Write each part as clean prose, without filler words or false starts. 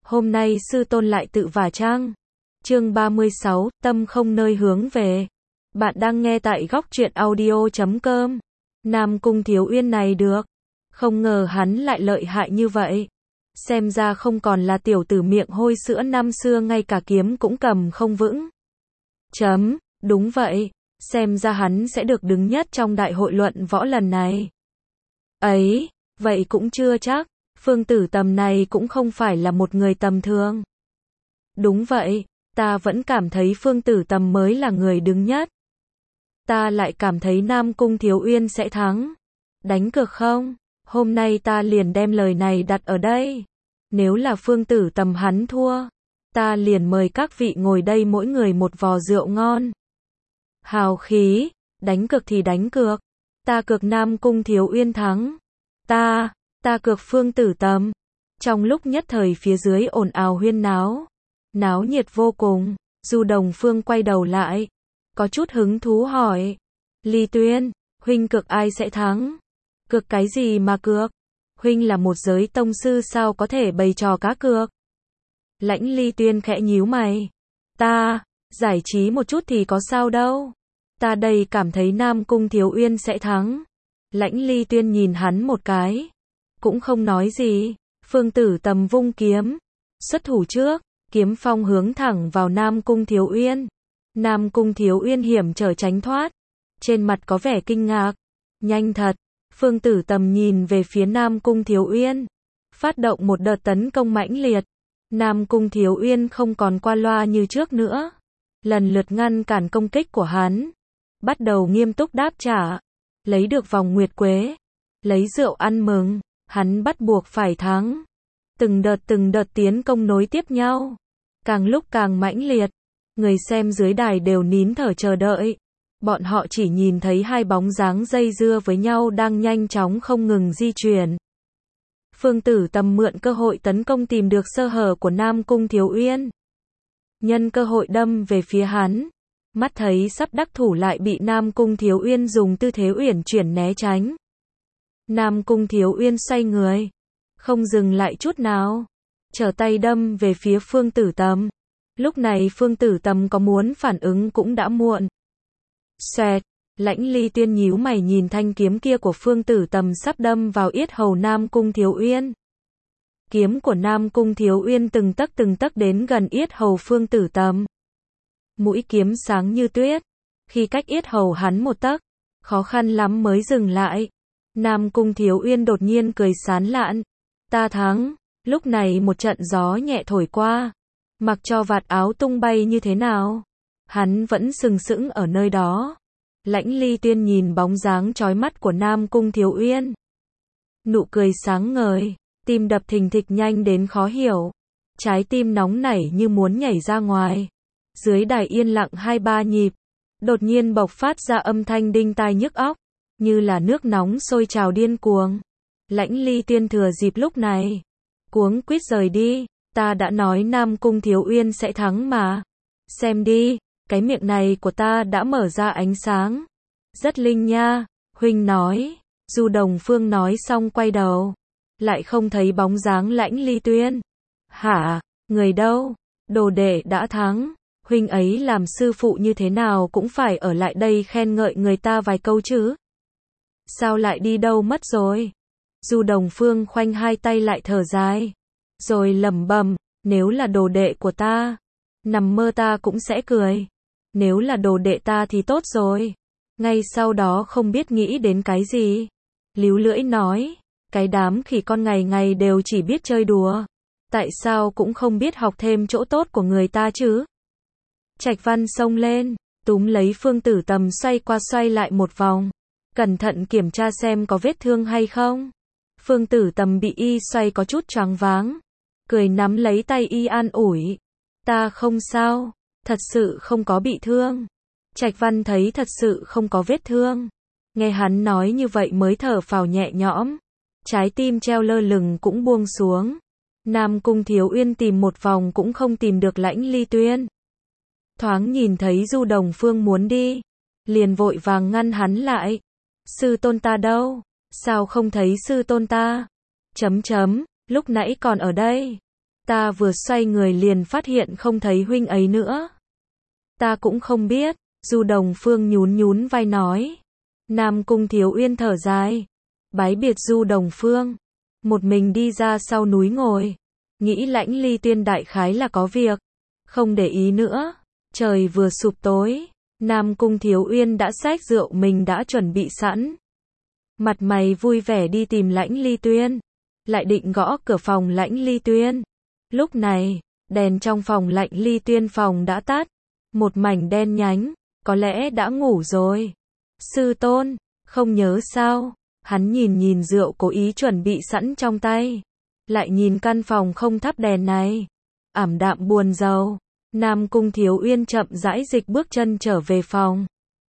Hôm nay sư tôn lại tự vả trang. Chương 36, tâm không nơi hướng về. Bạn đang nghe tại góc truyện audio.com. Nam Cung Thiếu Uyên này được. Không ngờ hắn lại lợi hại như vậy. Xem ra không còn là tiểu tử miệng hôi sữa năm xưa, ngay cả kiếm cũng cầm không vững. Đúng vậy. Xem ra hắn sẽ được đứng nhất trong đại hội luận võ lần này. Ấy, vậy cũng chưa chắc. Phương Tử Tầm này cũng không phải là một người tầm thường. Đúng vậy, ta vẫn cảm thấy Phương Tử Tầm mới là người đứng nhất. Ta lại cảm thấy Nam Cung Thiếu Uyên sẽ thắng. Đánh cược không? Hôm nay ta liền đem lời này đặt ở đây. Nếu là Phương Tử Tầm hắn thua, ta liền mời các vị ngồi đây mỗi người một vò rượu ngon. Hào khí, đánh cược thì đánh cược. Ta cược Nam Cung Thiếu Uyên thắng. Ta cược Phương Tử Tầm. Trong lúc nhất thời phía dưới ồn ào huyên náo. Náo nhiệt vô cùng. Du Đồng Phương quay đầu lại. Có chút hứng thú hỏi. Ly Tuyên, huynh cược ai sẽ thắng? Cược cái gì mà cược? Huynh là một giới tông sư sao có thể bày trò cá cược? Lãnh Ly Tuyên khẽ nhíu mày. Ta, giải trí một chút thì có sao đâu. Ta đây cảm thấy Nam Cung Thiếu Uyên sẽ thắng. Lãnh Ly Tuyên nhìn hắn một cái. Cũng không nói gì. Phương Tử Tầm vung kiếm. Xuất thủ trước. Kiếm phong hướng thẳng vào Nam Cung Thiếu Uyên. Nam Cung Thiếu Uyên hiểm trở tránh thoát. Trên mặt có vẻ kinh ngạc. Nhanh thật. Phương Tử Tầm nhìn về phía Nam Cung Thiếu Uyên. Phát động một đợt tấn công mãnh liệt. Nam Cung Thiếu Uyên không còn qua loa như trước nữa. Lần lượt ngăn cản công kích của hắn. Bắt đầu nghiêm túc đáp trả. Lấy được vòng nguyệt quế. Lấy rượu ăn mừng. Hắn bắt buộc phải thắng. Từng đợt tiến công nối tiếp nhau. Càng lúc càng mãnh liệt. Người xem dưới đài đều nín thở chờ đợi. Bọn họ chỉ nhìn thấy hai bóng dáng dây dưa với nhau đang nhanh chóng không ngừng di chuyển. Phương Tử Tầm mượn cơ hội tấn công tìm được sơ hở của Nam Cung Thiếu Uyên. Nhân cơ hội đâm về phía hắn. Mắt thấy sắp đắc thủ lại bị Nam Cung Thiếu Uyên dùng tư thế uyển chuyển né tránh. Nam Cung Thiếu Uyên xoay người. Không dừng lại chút nào. Trở tay đâm về phía Phương Tử Tầm. Lúc này Phương Tử Tầm có muốn phản ứng cũng đã muộn. Xoẹt. Lãnh Ly Tuyên nhíu mày nhìn thanh kiếm kia của Phương Tử Tầm sắp đâm vào yết hầu Nam Cung Thiếu Uyên. Kiếm của Nam Cung Thiếu Uyên từng tấc đến gần yết hầu Phương Tử Tầm. Mũi kiếm sáng như tuyết. Khi cách yết hầu hắn một tấc, khó khăn lắm mới dừng lại. Nam Cung Thiếu Uyên đột nhiên cười sán lạn. Ta thắng. Lúc này một trận gió nhẹ thổi qua. Mặc cho vạt áo tung bay như thế nào, hắn vẫn sừng sững ở nơi đó. Lãnh Ly Tuyên nhìn bóng dáng chói mắt của Nam Cung Thiếu Uyên. Nụ cười sáng ngời, tim đập thình thịch nhanh đến khó hiểu. Trái tim nóng nảy như muốn nhảy ra ngoài. Dưới đài yên lặng 2-3 nhịp. Đột nhiên bộc phát ra âm thanh đinh tai nhức óc. Như là nước nóng sôi trào điên cuồng. Lãnh Ly Tuyên thừa dịp lúc này. Cuống quýt rời đi. Ta đã nói Nam Cung Thiếu Uyên sẽ thắng mà. Xem đi, cái miệng này của ta đã mở ra ánh sáng. Rất linh nha, huynh nói. Du Đồng Phương nói xong quay đầu. Lại không thấy bóng dáng Lãnh Ly Tuyên. Hả, người đâu? Đồ đệ đã thắng. Huynh ấy làm sư phụ như thế nào cũng phải ở lại đây khen ngợi người ta vài câu chứ. Sao lại đi đâu mất rồi? Du Đồng Phương khoanh hai tay lại thở dài. Rồi lẩm bẩm, nếu là đồ đệ của ta, nằm mơ ta cũng sẽ cười. Nếu là đồ đệ ta thì tốt rồi. Ngay sau đó không biết nghĩ đến cái gì. Líu lưỡi nói, cái đám khỉ con ngày ngày đều chỉ biết chơi đùa. Tại sao cũng không biết học thêm chỗ tốt của người ta chứ? Trạch Văn xông lên, túm lấy Phương Tử Tầm xoay qua xoay lại một vòng. Cẩn thận kiểm tra xem có vết thương hay không. Phương Tử Tầm bị y xoay có chút choáng váng. Cười nắm lấy tay y an ủi. Ta không sao, thật sự không có bị thương. Trạch Văn thấy thật sự không có vết thương. Nghe hắn nói như vậy mới thở phào nhẹ nhõm. Trái tim treo lơ lửng cũng buông xuống. Nam Cung Thiếu Uyên tìm một vòng cũng không tìm được Lãnh Ly Tuyên. Thoáng nhìn thấy Du Đồng Phương muốn đi. Liền vội vàng ngăn hắn lại. Sư tôn ta đâu? Sao không thấy sư tôn ta? Lúc nãy còn ở đây. Ta vừa xoay người liền phát hiện không thấy huynh ấy nữa. Ta cũng không biết, Du Đồng Phương nhún nhún vai nói. Nam Cung Thiếu Uyên thở dài, bái biệt Du Đồng Phương, một mình đi ra sau núi ngồi, nghĩ Lãnh Ly Tuyên đại khái là có việc, không để ý nữa. Trời vừa sụp tối, Nam Cung Thiếu Uyên đã xách rượu mình đã chuẩn bị sẵn. Mặt mày vui vẻ đi tìm Lãnh Ly Tuyên, lại định gõ cửa phòng Lãnh Ly Tuyên. Lúc này, đèn trong phòng Lãnh Ly Tuyên phòng đã tắt, một mảnh đen nhánh, có lẽ đã ngủ rồi. Sư tôn, không nhớ sao? Hắn nhìn nhìn rượu cố ý chuẩn bị sẵn trong tay, lại nhìn căn phòng không thắp đèn này, ảm đạm buồn rầu. Nam Cung Thiếu Uyên chậm rãi dịch bước chân trở về phòng.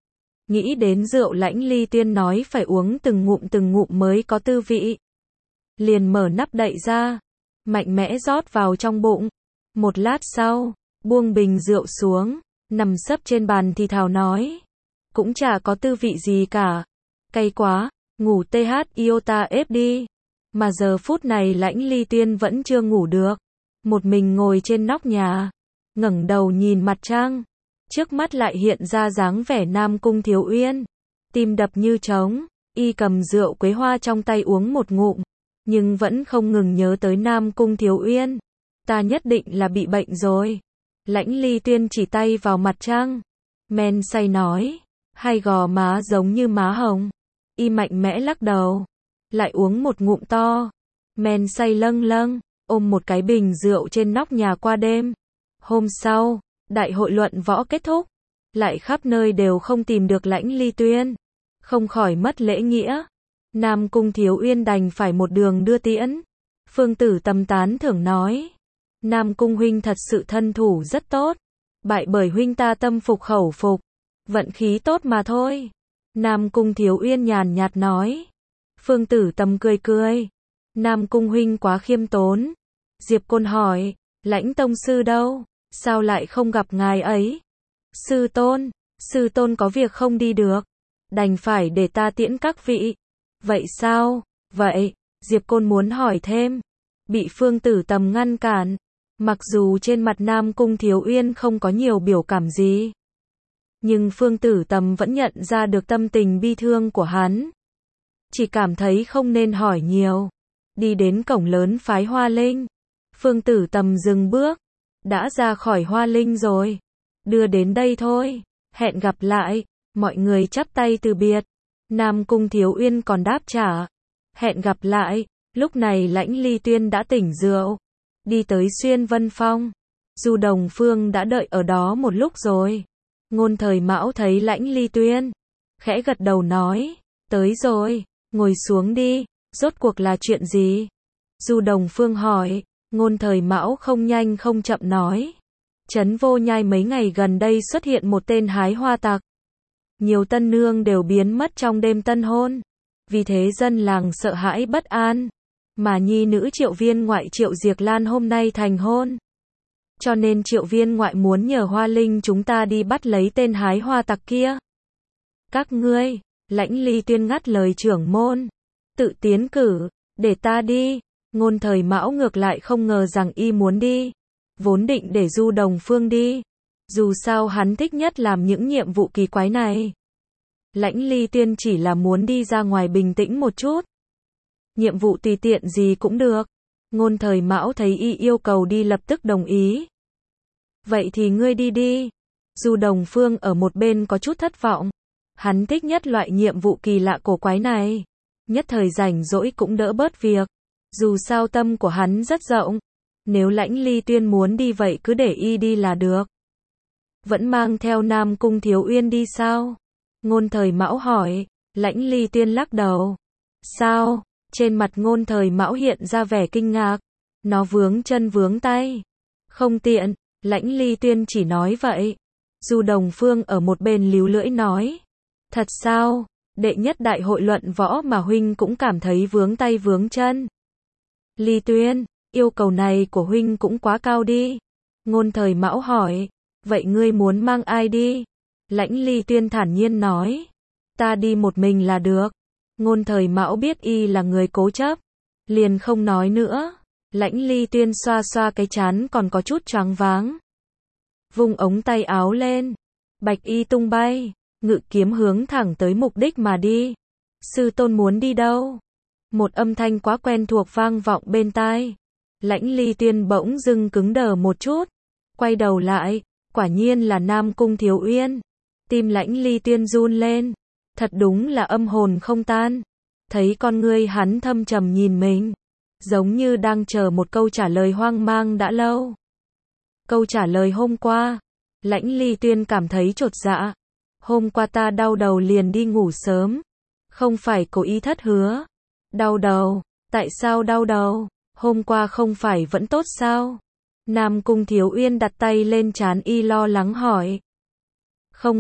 Nghĩ đến rượu Lãnh Ly Tuyên nói phải uống từng ngụm mới có tư vị. Liền mở nắp đậy ra, mạnh mẽ rót vào trong bụng. Một lát sau, buông bình rượu xuống, nằm sấp trên bàn thì thào nói. Cũng chả có tư vị gì cả. Cay quá, ngủ TH iota ép đi. Mà giờ phút này Lãnh Ly Tuyên vẫn chưa ngủ được. Một mình ngồi trên nóc nhà, ngẩng đầu nhìn mặt trăng. Trước mắt lại hiện ra dáng vẻ Nam Cung Thiếu Uyên. Tim đập như trống, y cầm rượu quế hoa trong tay uống một ngụm. Nhưng vẫn không ngừng nhớ tới Nam Cung Thiếu Uyên. Ta nhất định là bị bệnh rồi. Lãnh Ly Tuyên chỉ tay vào mặt trăng. Men say nói. Hai gò má giống như má hồng. Y mạnh mẽ lắc đầu. Lại uống một ngụm to. Men say lâng lâng, ôm một cái bình rượu trên nóc nhà qua đêm. Hôm sau, đại hội luận võ kết thúc. Lại khắp nơi đều không tìm được Lãnh Ly Tuyên. Không khỏi mất lễ nghĩa. Nam Cung Thiếu Uyên đành phải một đường đưa tiễn. Phương Tử Tầm tán thưởng nói. Nam Cung huynh thật sự thân thủ rất tốt. Bại bởi huynh ta tâm phục khẩu phục. Vận khí tốt mà thôi. Nam Cung Thiếu Uyên nhàn nhạt nói. Phương Tử Tầm cười cười. Nam Cung huynh quá khiêm tốn. Diệp Côn hỏi. Lãnh tông sư đâu? Sao lại không gặp ngài ấy? Sư tôn có việc không đi được. Đành phải để ta tiễn các vị. Vậy sao? Vậy, Diệp Côn muốn hỏi thêm. Bị Phương Tử Tầm ngăn cản. Mặc dù trên mặt Nam Cung Thiếu Uyên không có nhiều biểu cảm gì. Nhưng Phương Tử Tầm vẫn nhận ra được tâm tình bi thương của hắn. Chỉ cảm thấy không nên hỏi nhiều. Đi đến cổng lớn phái Hoa Linh. Phương Tử Tầm dừng bước. Đã ra khỏi Hoa Linh rồi. Đưa đến đây thôi. Hẹn gặp lại. Mọi người chắp tay từ biệt. Nam Cung Thiếu Uyên còn đáp trả. Hẹn gặp lại. Lúc này Lãnh Ly Tuyên đã tỉnh rượu. Đi tới Xuyên Vân Phong. Du Đồng Phương đã đợi ở đó một lúc rồi. Ngôn Thời Mão thấy Lãnh Ly Tuyên. Khẽ gật đầu nói. Tới rồi. Ngồi xuống đi. Rốt cuộc là chuyện gì? Du Đồng Phương hỏi. Ngôn Thời Mão không nhanh không chậm nói. Trấn Vô Nhai mấy ngày gần đây xuất hiện một tên hái hoa tặc. Nhiều tân nương đều biến mất trong đêm tân hôn. Vì thế dân làng sợ hãi bất an. Mà nhi nữ Triệu Viên ngoại Triệu Diệc Lan hôm nay thành hôn. Cho nên Triệu Viên ngoại muốn nhờ Hoa Linh chúng ta đi bắt lấy tên hái hoa tặc kia. Các ngươi, Lãnh Ly Tuyên ngắt lời trưởng môn. Tự tiến cử, để ta đi. Ngôn Thời Mão ngược lại không ngờ rằng y muốn đi. Vốn định để Du Đồng Phương đi. Dù sao hắn thích nhất làm những nhiệm vụ kỳ quái này. Lãnh Ly Tuyên chỉ là muốn đi ra ngoài bình tĩnh một chút. Nhiệm vụ tùy tiện gì cũng được. Ngôn Thời Mão thấy y yêu cầu đi lập tức đồng ý. Vậy thì ngươi đi đi. Du Đồng Phương ở một bên có chút thất vọng. Hắn thích nhất loại nhiệm vụ kỳ lạ cổ quái này. Nhất thời rảnh rỗi cũng đỡ bớt việc. Dù sao tâm của hắn rất rộng. Nếu Lãnh Ly Tuyên muốn đi vậy cứ để y đi là được. Vẫn mang theo Nam Cung Thiếu Uyên đi sao? Ngôn Thời Mão hỏi. Lãnh Ly Tuyên lắc đầu. Sao? Trên mặt Ngôn Thời Mão hiện ra vẻ kinh ngạc. Nó vướng chân vướng tay. Không tiện. Lãnh Ly Tuyên chỉ nói vậy. Du Đồng Phương ở một bên líu lưỡi nói. Thật sao? Đệ nhất đại hội luận võ mà huynh cũng cảm thấy vướng tay vướng chân. Ly Tuyên, yêu cầu này của huynh cũng quá cao đi. Ngôn Thời Mão hỏi. Vậy ngươi muốn mang ai đi? Lãnh Ly Tuyên thản nhiên nói. Ta đi một mình là được. Ngôn Thời Mão biết y là người cố chấp. Liền không nói nữa. Lãnh Ly Tuyên xoa xoa cái trán còn có chút choáng váng. Vung ống tay áo lên. Bạch y tung bay. Ngự kiếm hướng thẳng tới mục đích mà đi. Sư tôn muốn đi đâu? Một âm thanh quá quen thuộc vang vọng bên tai. Lãnh Ly Tuyên bỗng dưng cứng đờ một chút. Quay đầu lại. Quả nhiên là Nam Cung Thiếu Uyên. Tim Lãnh Ly Tuyên run lên. Thật đúng là âm hồn không tan. Thấy con ngươi hắn thâm trầm nhìn mình. Giống như đang chờ một câu trả lời hoang mang đã lâu. Câu trả lời hôm qua. Lãnh Ly Tuyên cảm thấy chột dạ. Hôm qua ta đau đầu liền đi ngủ sớm. Không phải cố ý thất hứa. Đau đầu. Tại sao đau đầu? Hôm qua không phải vẫn tốt sao? Nam Cung Thiếu Uyên đặt tay lên trán y lo lắng hỏi. Không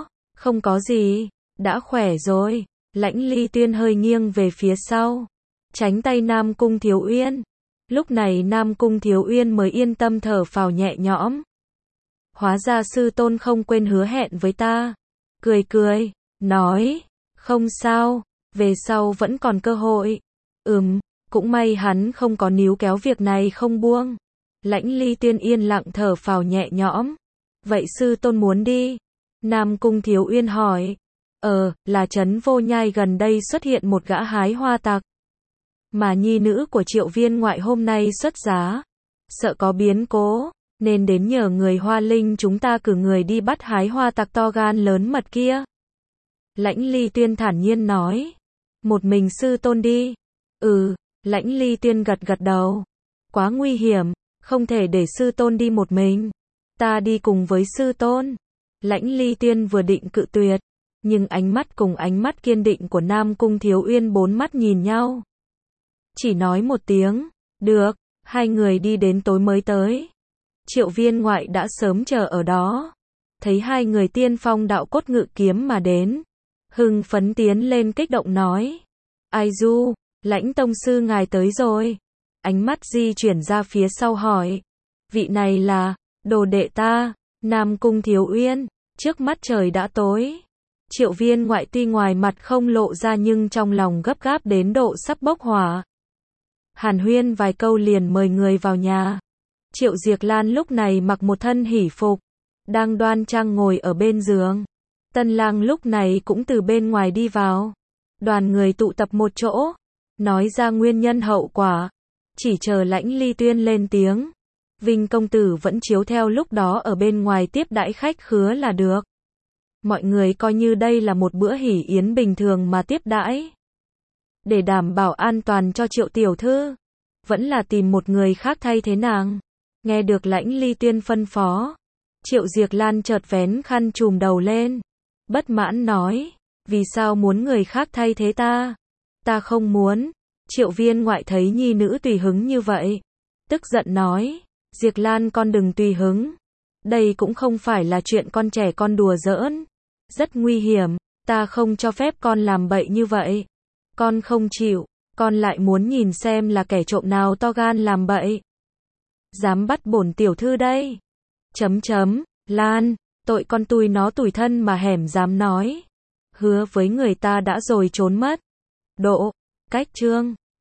có gì, đã khỏe rồi. Lãnh Ly Tuyên hơi nghiêng về phía sau, tránh tay Nam Cung Thiếu Uyên. Lúc này Nam Cung Thiếu Uyên mới yên tâm thở phào nhẹ nhõm. Hóa ra sư tôn không quên hứa hẹn với ta. Cười, nói, không sao, về sau vẫn còn cơ hội. Cũng may hắn không có níu kéo việc này không buông. Lãnh Ly Tuyên yên lặng thở phào nhẹ nhõm. Vậy sư tôn muốn đi? Nam Cung Thiếu Uyên hỏi. Là trấn Vô Nhai gần đây xuất hiện một gã hái hoa tặc. Mà nhi nữ của Triệu Viên ngoại hôm nay xuất giá. Sợ có biến cố, nên đến nhờ người Hoa Linh chúng ta cử người đi bắt hái hoa tặc to gan lớn mật kia. Lãnh Ly Tuyên thản nhiên nói. Một mình sư tôn đi? Lãnh Ly Tuyên gật đầu. Quá nguy hiểm, không thể để sư tôn đi một mình. Ta đi cùng với sư tôn. Lãnh Ly Tuyên vừa định cự tuyệt, nhưng ánh mắt cùng ánh mắt kiên định của Nam Cung Thiếu Uyên bốn mắt nhìn nhau. Chỉ nói một tiếng, được, hai người đi đến tối mới tới. Triệu Viên ngoại đã sớm chờ ở đó. Thấy hai người tiên phong đạo cốt ngự kiếm mà đến. Hưng phấn tiến lên kích động nói. Ai du, Lãnh tông sư ngài tới rồi. Ánh mắt di chuyển ra phía sau hỏi. Vị này là, đồ đệ ta, Nam Cung Thiếu Uyên. Trước mắt trời đã tối. Triệu Viên ngoại tuy ngoài mặt không lộ ra nhưng trong lòng gấp gáp đến độ sắp bốc hỏa. Hàn huyên vài câu liền mời người vào nhà. Triệu Diệc Lan lúc này mặc một thân hỉ phục, đang đoan trang ngồi ở bên giường. Tân lang lúc này cũng từ bên ngoài đi vào. Đoàn người tụ tập một chỗ, nói ra nguyên nhân hậu quả. Chỉ chờ Lãnh Ly Tuyên lên tiếng. Vinh công tử vẫn chiếu theo lúc đó ở bên ngoài tiếp đãi khách khứa là được. Mọi người coi như đây là một bữa hỉ yến bình thường mà tiếp đãi. Để đảm bảo an toàn cho Triệu tiểu thư, vẫn là tìm một người khác thay thế nàng. Nghe được Lãnh Ly Tuyên phân phó, Triệu Diệc Lan chợt vén khăn trùm đầu lên, bất mãn nói, vì sao muốn người khác thay thế ta? Ta không muốn. Triệu Viên ngoại thấy nhi nữ tùy hứng như vậy, tức giận nói, Diệc Lan con đừng tùy hứng. Đây cũng không phải là chuyện con trẻ con đùa giỡn. Rất nguy hiểm, ta không cho phép con làm bậy như vậy. Con không chịu, con lại muốn nhìn xem là kẻ trộm nào to gan làm bậy. Dám bắt bổn tiểu thư đây. Lan, tội con tui nó tủi thân mà hẻm dám nói. Hứa với người ta đã rồi trốn mất. Cách chương